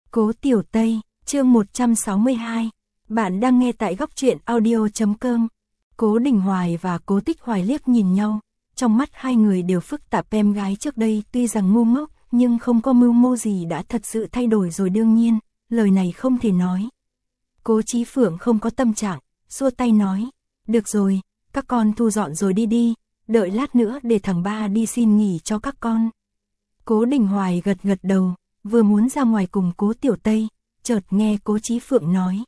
Cố Tiểu Tây, chương 162. Bạn đang nghe tại góc truyện audio.com. Cố Đình Hoài và Cố Tích Hoài liếc nhìn nhau, trong mắt hai người đều phức tạp. Em gái trước đây tuy rằng ngu ngốc, nhưng không có mưu mô gì đã thật sự thay đổi rồi. Đương nhiên, lời này không thể nói. Cố Chí Phượng không có tâm trạng, xua tay nói, được rồi, các con thu dọn rồi đi đi, đợi lát nữa để thằng ba đi xin nghỉ cho các con. Cố Đình Hoài gật gật đầu, vừa muốn ra ngoài cùng Cố Tiểu Tây, chợt nghe Cố Chí Phượng nói,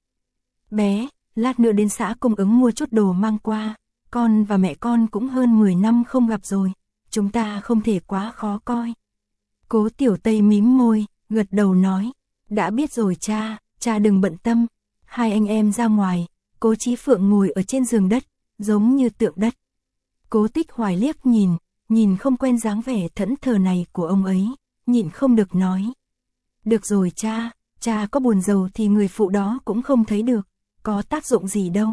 bé, lát nữa đến xã cung ứng mua chút đồ mang qua, con và mẹ con cũng hơn 10 năm không gặp rồi, chúng ta không thể quá khó coi. Cố Tiểu Tây mím môi, gật đầu nói, đã biết rồi cha đừng bận tâm. Hai anh em ra ngoài, Cố Chí Phượng ngồi ở trên giường đất, giống như tượng đất. Cố Tích Hoài liếc nhìn không quen dáng vẻ thẫn thờ này của ông ấy, nhịn không được nói. Được rồi cha có buồn rầu thì người phụ đó cũng không thấy được, có tác dụng gì đâu.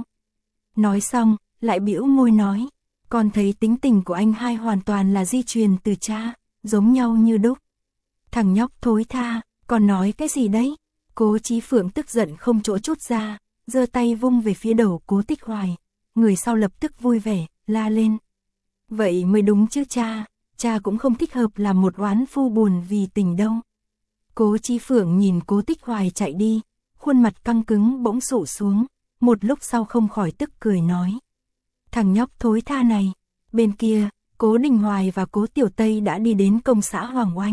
Nói xong, lại bĩu môi nói, con thấy tính tình của anh hai hoàn toàn là di truyền từ cha, giống nhau như đúc. Thằng nhóc thối tha, còn nói cái gì đấy? Cố Chí Phượng tức giận không chỗ trút ra, giơ tay vung về phía đầu Cố Tích Hoài, người sau lập tức vui vẻ, la lên. Vậy mới đúng chứ cha cũng không thích hợp làm một oán phu buồn vì tình đâu. Cố Chí Phượng nhìn Cố Tích Hoài chạy đi, khuôn mặt căng cứng bỗng sụ xuống, một lúc sau không khỏi tức cười nói. Thằng nhóc thối tha này. Bên kia, Cố Đình Hoài và Cố Tiểu Tây đã đi đến công xã Hoàng Oanh.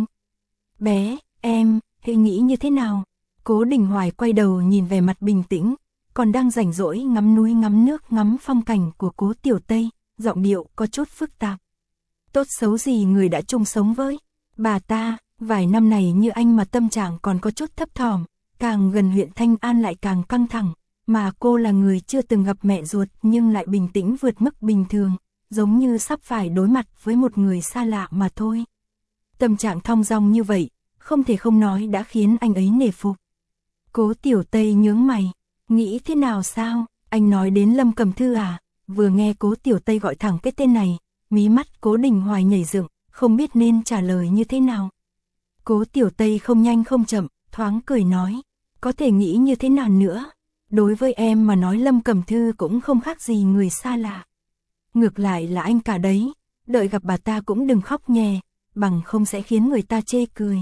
Bé, em, nghĩ như thế nào? Cố Đình Hoài quay đầu nhìn về mặt bình tĩnh, còn đang rảnh rỗi ngắm núi ngắm nước ngắm phong cảnh của Cố Tiểu Tây, giọng điệu có chút phức tạp. Tốt xấu gì người đã chung sống với bà ta, vài năm này như anh mà tâm trạng còn có chút thấp thỏm, càng gần huyện Thanh An lại càng căng thẳng, mà cô là người chưa từng gặp mẹ ruột nhưng lại bình tĩnh vượt mức bình thường, giống như sắp phải đối mặt với một người xa lạ mà thôi. Tâm trạng thong dong như vậy, không thể không nói đã khiến anh ấy nể phục. Cố Tiểu Tây nhướng mày, nghĩ thế nào sao? Anh nói đến Lâm Cẩm Thư à? Vừa nghe Cố Tiểu Tây gọi thẳng cái tên này, mí mắt Cố Đình Hoài nhảy dựng, không biết nên trả lời như thế nào. Cố Tiểu Tây không nhanh không chậm, thoáng cười nói, có thể nghĩ như thế nào nữa? Đối với em mà nói Lâm Cẩm Thư cũng không khác gì người xa lạ. Ngược lại là anh cả đấy, đợi gặp bà ta cũng đừng khóc nhè, bằng không sẽ khiến người ta chê cười.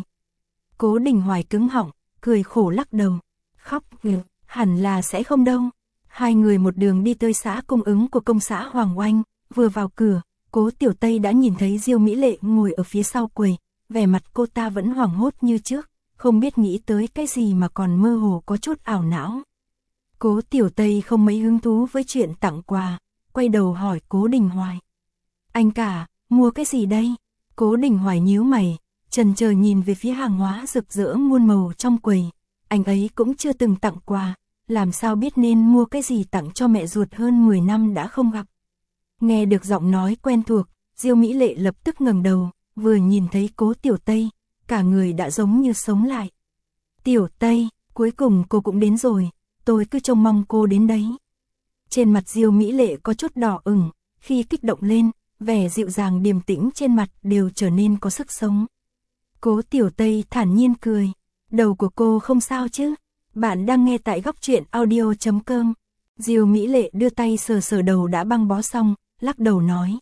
Cố Đình Hoài cứng họng, cười khổ lắc đầu, khóc hẳn là sẽ không đâu. Hai người một đường đi tới xã cung ứng của công xã Hoàng Oanh, vừa vào cửa, Cố Tiểu Tây đã nhìn thấy Diêu Mỹ Lệ ngồi ở phía sau quầy, vẻ mặt cô ta vẫn hoảng hốt như trước, không biết nghĩ tới cái gì mà còn mơ hồ có chút ảo não. Cố Tiểu Tây không mấy hứng thú với chuyện tặng quà, quay đầu hỏi Cố Đình Hoài. Anh cả, mua cái gì đây? Cố Đình Hoài nhíu mày, chần chờ nhìn về phía hàng hóa rực rỡ muôn màu trong quầy. Anh ấy cũng chưa từng tặng quà, làm sao biết nên mua cái gì tặng cho mẹ ruột hơn 10 năm đã không gặp. Nghe được giọng nói quen thuộc, Diêu Mỹ Lệ lập tức ngẩng đầu, vừa nhìn thấy Cố Tiểu Tây, cả người đã giống như sống lại. Tiểu Tây, cuối cùng cô cũng đến rồi, tôi cứ trông mong cô đến đấy. Trên mặt Diêu Mỹ Lệ có chút đỏ ửng, khi kích động lên, vẻ dịu dàng điềm tĩnh trên mặt đều trở nên có sức sống. Cố Tiểu Tây thản nhiên cười, đầu của cô không sao chứ? Bạn đang nghe tại góc truyện audio.com. Diêu Mỹ Lệ đưa tay sờ sờ đầu đã băng bó xong, lắc đầu nói.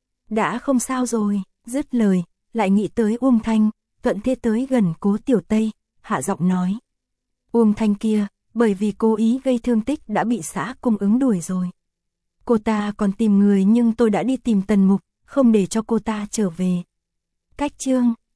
Đã không sao rồi, dứt lời, lại nghĩ tới Uông Thanh, thuận thế tới gần Cố Tiểu Tây, hạ giọng nói. Uông Thanh kia, bởi vì cố ý gây thương tích đã bị xã cung ứng đuổi rồi. Cô ta còn tìm người nhưng tôi đã đi tìm Tần Mục, không để cho cô ta trở về. Cách chương